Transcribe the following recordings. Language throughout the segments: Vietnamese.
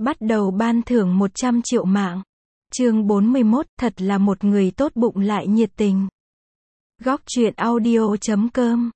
bắt đầu ban thưởng 100 triệu mạng. Chương 41, thật là một người tốt bụng lại nhiệt tình. Góc truyện audio.com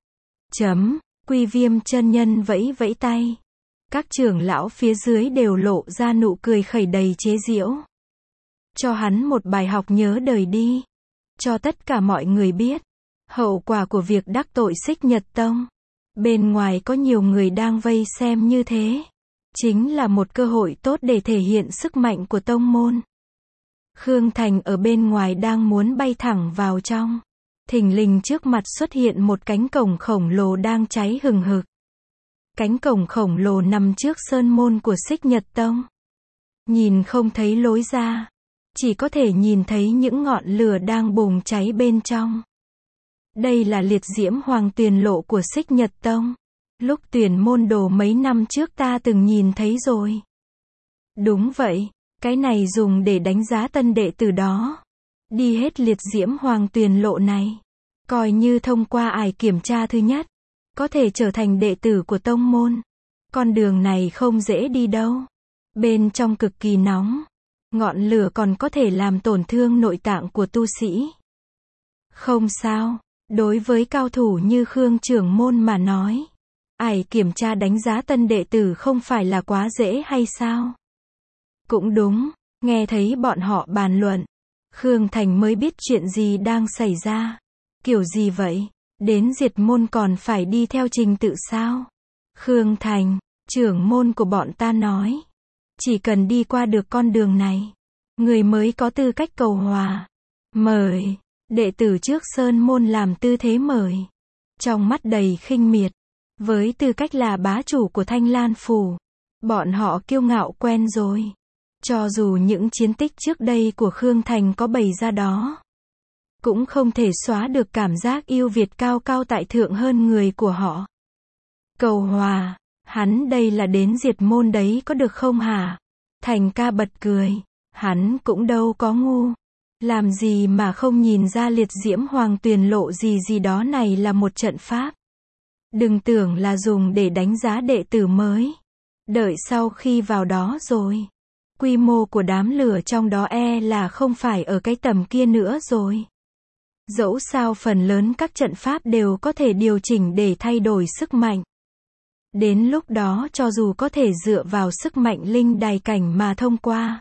Quy Viêm chân nhân vẫy vẫy tay. Các trưởng lão phía dưới đều lộ ra nụ cười khẩy đầy chế giễu. Cho hắn một bài học nhớ đời đi. Cho tất cả mọi người biết. Hậu quả của việc đắc tội Xích Nhật Tông. Bên ngoài có nhiều người đang vây xem như thế. Chính là một cơ hội tốt để thể hiện sức mạnh của tông môn. Khương Thành ở bên ngoài đang muốn bay thẳng vào trong. Thình lình trước mặt xuất hiện một cánh cổng khổng lồ đang cháy hừng hực. Cánh cổng khổng lồ nằm trước sơn môn của Xích Nhật Tông. Nhìn không thấy lối ra. Chỉ có thể nhìn thấy những ngọn lửa đang bùng cháy bên trong. Đây là liệt diễm hoàng tuyền lộ của Xích Nhật Tông. Lúc tuyển môn đồ mấy năm trước ta từng nhìn thấy rồi. Đúng vậy, cái này dùng để đánh giá tân đệ tử đó. Đi hết liệt diễm hoàng tuyền lộ này. Coi như thông qua ải kiểm tra thứ nhất. Có thể trở thành đệ tử của tông môn. Con đường này không dễ đi đâu. Bên trong cực kỳ nóng. Ngọn lửa còn có thể làm tổn thương nội tạng của tu sĩ. Không sao, đối với cao thủ như Khương trưởng môn mà nói. Ải kiểm tra đánh giá tân đệ tử không phải là quá dễ hay sao? Cũng đúng, nghe thấy bọn họ bàn luận. Khương Thành mới biết chuyện gì đang xảy ra. Kiểu gì vậy? Đến diệt môn còn phải đi theo trình tự sao? Khương Thành, trưởng môn của bọn ta nói. Chỉ cần đi qua được con đường này, người mới có tư cách cầu hòa. Mời, đệ tử trước sơn môn làm tư thế mời. Trong mắt đầy khinh miệt. Với tư cách là bá chủ của Thanh Lan Phủ, bọn họ kiêu ngạo quen rồi. Cho dù những chiến tích trước đây của Khương Thành có bày ra đó, cũng không thể xóa được cảm giác yêu Việt cao cao tại thượng hơn người của họ. Cầu hòa, hắn đây là đến diệt môn đấy có được không hả? Thành ca bật cười, hắn cũng đâu có ngu. Làm gì mà không nhìn ra liệt diễm hoàng tuyền lộ gì đó này là một trận pháp. Đừng tưởng là dùng để đánh giá đệ tử mới. Đợi sau khi vào đó rồi. Quy mô của đám lửa trong đó là không phải ở cái tầm kia nữa rồi. Dẫu sao phần lớn các trận pháp đều có thể điều chỉnh để thay đổi sức mạnh. Đến lúc đó cho dù có thể dựa vào sức mạnh linh đài cảnh mà thông qua.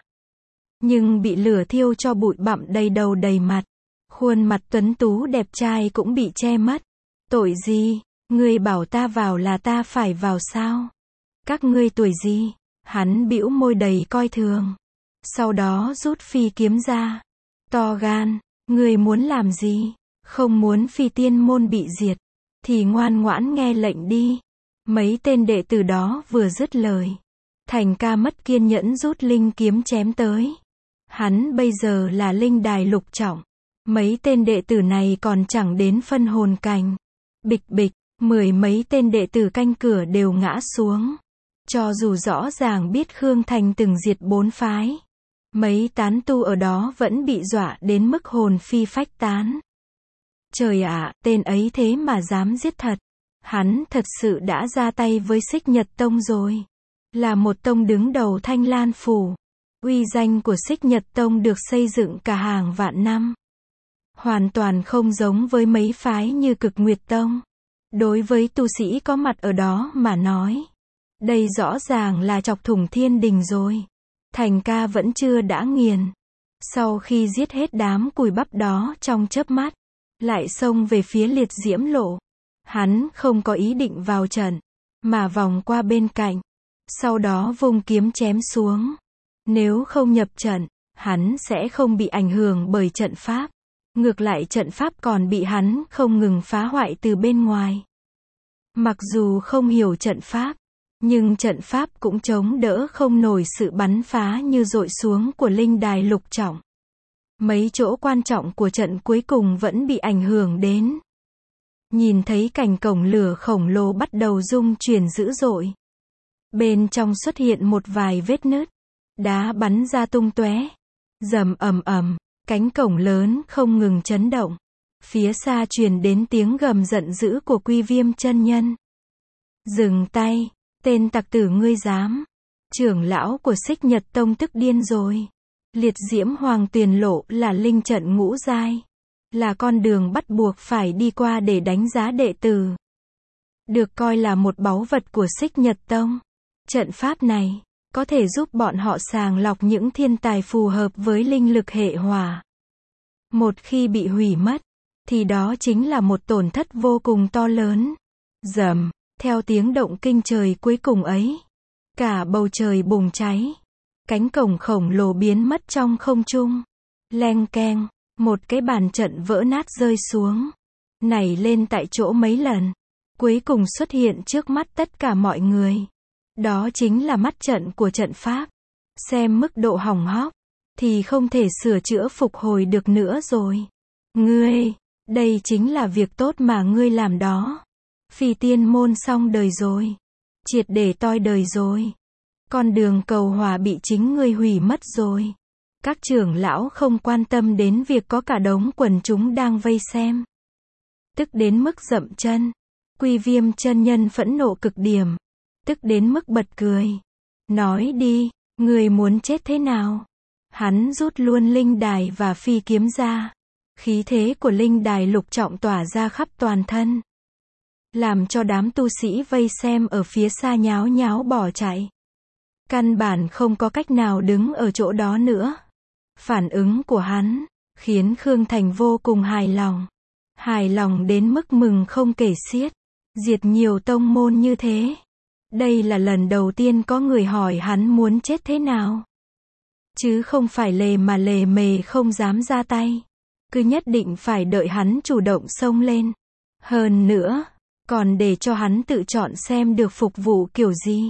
Nhưng bị lửa thiêu cho bụi bặm đầy đầu đầy mặt. Khuôn mặt tuấn tú đẹp trai cũng bị che mất. Tội gì? Ngươi bảo ta vào là ta phải vào sao? Các ngươi tuổi gì? Hắn bĩu môi đầy coi thường. Sau đó rút phi kiếm ra. To gan, ngươi muốn làm gì? Không muốn phi tiên môn bị diệt, thì ngoan ngoãn nghe lệnh đi. Mấy tên đệ tử đó vừa dứt lời. Thành ca mất kiên nhẫn rút linh kiếm chém tới. Hắn bây giờ là linh đài lục trọng. Mấy tên đệ tử này còn chẳng đến phân hồn cảnh. Bịch bịch. 10 mấy tên đệ tử canh cửa đều ngã xuống. Cho dù rõ ràng biết Khương Thành từng diệt 4 phái. Mấy tán tu ở đó vẫn bị dọa đến mức hồn phi phách tán. Trời ạ, tên ấy thế mà dám giết thật. Hắn thật sự đã ra tay với Xích Nhật Tông rồi. Là một tông đứng đầu Thanh Lan Phủ. Uy danh của Xích Nhật Tông được xây dựng cả hàng vạn năm. Hoàn toàn không giống với mấy phái như Cực Nguyệt Tông. Đối với tu sĩ có mặt ở đó mà nói. Đây rõ ràng là chọc thủng thiên đình rồi. Thành ca vẫn chưa đã nghiền. Sau khi giết hết đám cùi bắp đó trong chớp mắt. Lại xông về phía liệt diễm lộ. Hắn không có ý định vào trận. Mà vòng qua bên cạnh. Sau đó vung kiếm chém xuống. Nếu không nhập trận, hắn sẽ không bị ảnh hưởng bởi trận pháp. Ngược lại trận pháp còn bị hắn không ngừng phá hoại từ bên ngoài. Mặc dù không hiểu trận pháp, nhưng trận pháp cũng chống đỡ không nổi sự bắn phá như dội xuống của linh đài lục trọng. Mấy chỗ quan trọng của trận cuối cùng vẫn bị ảnh hưởng đến. Nhìn thấy cảnh cổng lửa khổng lồ bắt đầu rung chuyển dữ dội. Bên trong xuất hiện một vài vết nứt. Đá bắn ra tung tóe. Rầm ầm ầm. Cánh cổng lớn không ngừng chấn động. Phía xa truyền đến tiếng gầm giận dữ của Quy Viêm chân nhân. Dừng tay, tên tặc tử ngươi dám. Trưởng lão của Xích Nhật Tông tức điên rồi. Liệt diễm hoàng tuyền lộ là linh trận ngũ giai. Là con đường bắt buộc phải đi qua để đánh giá đệ tử. Được coi là một báu vật của Xích Nhật Tông. Trận pháp này có thể giúp bọn họ sàng lọc những thiên tài phù hợp với linh lực hệ hỏa. Một khi bị hủy mất, thì đó chính là một tổn thất vô cùng to lớn. Rầm, theo tiếng động kinh trời cuối cùng ấy, cả bầu trời bùng cháy. Cánh cổng khổng lồ biến mất trong không trung. Leng keng, một cái bàn trận vỡ nát rơi xuống. Nảy lên tại chỗ mấy lần. Cuối cùng xuất hiện trước mắt tất cả mọi người. Đó chính là mắt trận của trận pháp. Xem mức độ hỏng hóc, thì không thể sửa chữa phục hồi được nữa rồi. Ngươi, đây chính là việc tốt mà ngươi làm đó. Phi tiên môn xong đời rồi. Triệt để toi đời rồi. Con đường cầu hòa bị chính ngươi hủy mất rồi. Các trưởng lão không quan tâm đến việc có cả đống quần chúng đang vây xem. Tức đến mức dậm chân. Quy Viêm chân nhân phẫn nộ cực điểm. Tức đến mức bật cười. Nói đi, người muốn chết thế nào? Hắn rút luôn linh đài và phi kiếm ra. Khí thế của linh đài lục trọng tỏa ra khắp toàn thân. Làm cho đám tu sĩ vây xem ở phía xa nháo nháo bỏ chạy. Căn bản không có cách nào đứng ở chỗ đó nữa. Phản ứng của hắn khiến Khương Thành vô cùng hài lòng. Hài lòng đến mức mừng không kể xiết. Diệt nhiều tông môn như thế. Đây là lần đầu tiên có người hỏi hắn muốn chết thế nào. Chứ không phải lề mà lề mề không dám ra tay. Cứ nhất định phải đợi hắn chủ động xông lên. Hơn nữa, còn để cho hắn tự chọn xem được phục vụ kiểu gì.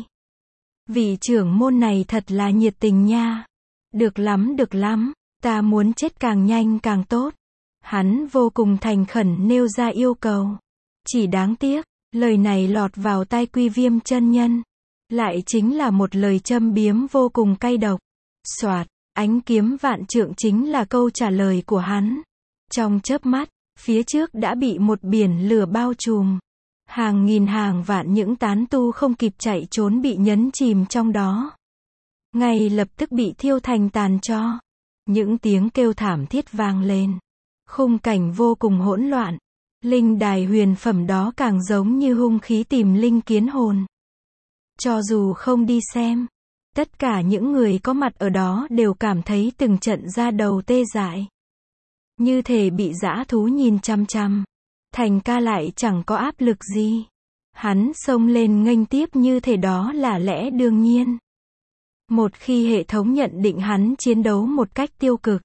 Vị trưởng môn này thật là nhiệt tình nha. Được lắm, ta muốn chết càng nhanh càng tốt. Hắn vô cùng thành khẩn nêu ra yêu cầu. Chỉ đáng tiếc, lời này lọt vào tai Quy Viêm chân nhân. Lại chính là một lời châm biếm vô cùng cay độc. Soạt, ánh kiếm vạn trượng chính là câu trả lời của hắn. Trong chớp mắt, phía trước đã bị một biển lửa bao trùm. Hàng nghìn hàng vạn những tán tu không kịp chạy trốn bị nhấn chìm trong đó. Ngay lập tức bị thiêu thành tàn tro. Những tiếng kêu thảm thiết vang lên. Khung cảnh vô cùng hỗn loạn. Linh đài huyền phẩm đó càng giống như hung khí tìm linh kiến hồn. Cho dù không đi xem, tất cả những người có mặt ở đó đều cảm thấy từng trận da đầu tê dại. Như thể bị dã thú nhìn chăm chăm. Thành ca lại chẳng có áp lực gì. Hắn xông lên nghênh tiếp như thể đó là lẽ đương nhiên. Một khi hệ thống nhận định hắn chiến đấu một cách tiêu cực,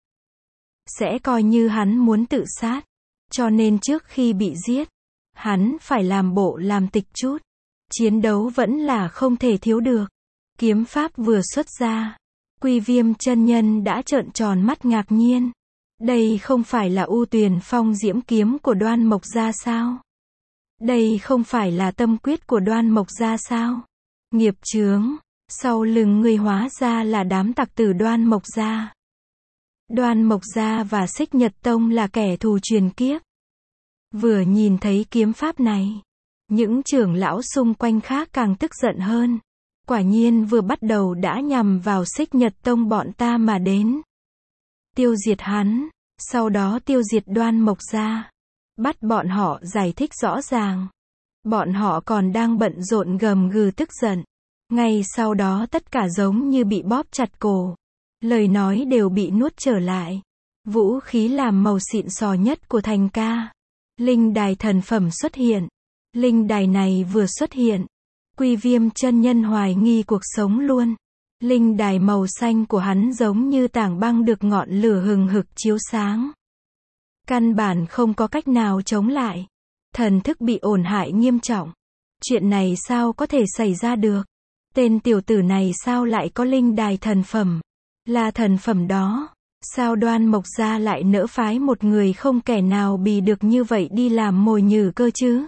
sẽ coi như hắn muốn tự sát. Cho nên trước khi bị giết, hắn phải làm bộ làm tịch chút. Chiến đấu vẫn là không thể thiếu được. Kiếm pháp vừa xuất ra, Quy Viêm chân nhân đã trợn tròn mắt ngạc nhiên. Đây không phải là U Tuyền Phong diễm kiếm của Đoan Mộc Gia sao? Đây không phải là tâm quyết của Đoan Mộc Gia sao? Nghiệp chướng, sau lưng người hóa ra là đám tặc tử Đoan Mộc Gia. Đoan Mộc Gia và Xích Nhật Tông là kẻ thù truyền kiếp. Vừa nhìn thấy kiếm pháp này, những trưởng lão xung quanh khác càng tức giận hơn. Quả nhiên vừa bắt đầu đã nhằm vào Xích Nhật Tông bọn ta mà đến. Tiêu diệt hắn, sau đó tiêu diệt Đoan Mộc Gia. Bắt bọn họ giải thích rõ ràng. Bọn họ còn đang bận rộn gầm gừ tức giận. Ngay sau đó tất cả giống như bị bóp chặt cổ. Lời nói đều bị nuốt trở lại. Vũ khí làm màu xịn sò nhất của Thành ca. Linh đài thần phẩm xuất hiện. Linh đài này vừa xuất hiện, Quy Viêm chân nhân hoài nghi cuộc sống luôn. Linh đài màu xanh của hắn giống như tảng băng được ngọn lửa hừng hực chiếu sáng. Căn bản không có cách nào chống lại. Thần thức bị tổn hại nghiêm trọng. Chuyện này sao có thể xảy ra được? Tên tiểu tử này sao lại có linh đài thần phẩm? Là thần phẩm đó. Sao Đoan Mộc Gia lại nỡ phái một người không kẻ nào bì được như vậy đi làm mồi nhử cơ chứ?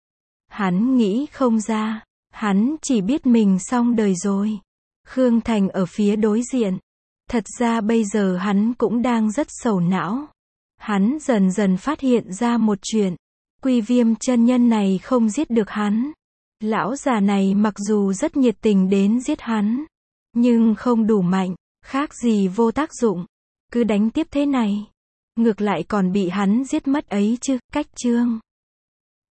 Hắn nghĩ không ra. Hắn chỉ biết mình xong đời rồi. Khương Thành ở phía đối diện. Thật ra bây giờ hắn cũng đang rất sầu não. Hắn dần dần phát hiện ra một chuyện. Quy Viêm chân nhân này không giết được hắn. Lão già này mặc dù rất nhiệt tình đến giết hắn, Nhưng không đủ mạnh, khác gì vô tác dụng. Cứ đánh tiếp thế này. Ngược lại còn bị hắn giết mất ấy chứ, cách chương.